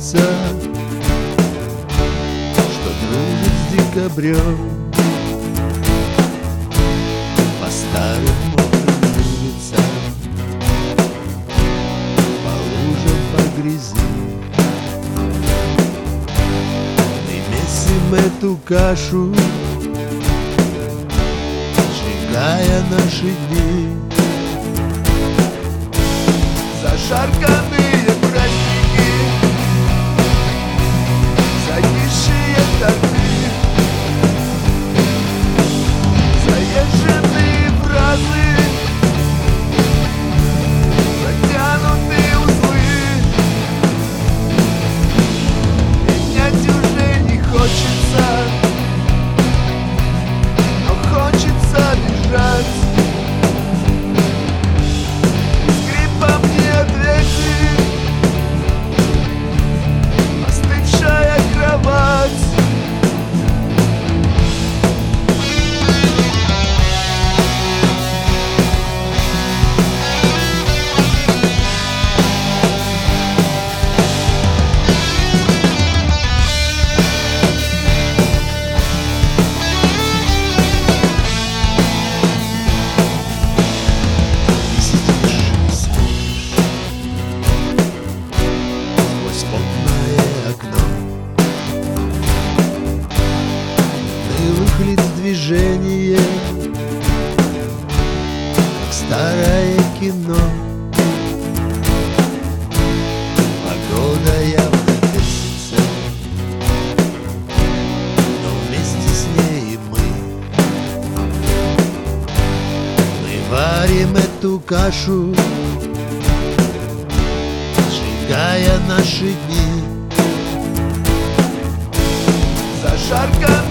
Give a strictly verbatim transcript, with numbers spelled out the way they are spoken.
месяца, что дружит с декабрем. По старым мокрым улицам, по лужам, по грязи мы месим эту кашу, сжигая наши дни. Зашарканные праздники, затишие торты, заезженные фразы, затянутые узлы. Менять уже не хочется, но хочется бежать. Остывшая кровать. Лиц движение, как старое кино. Погода явно бесится, но вместе с ней и мы. Мы варим эту кашу, сжигая наши дни. Зашарканные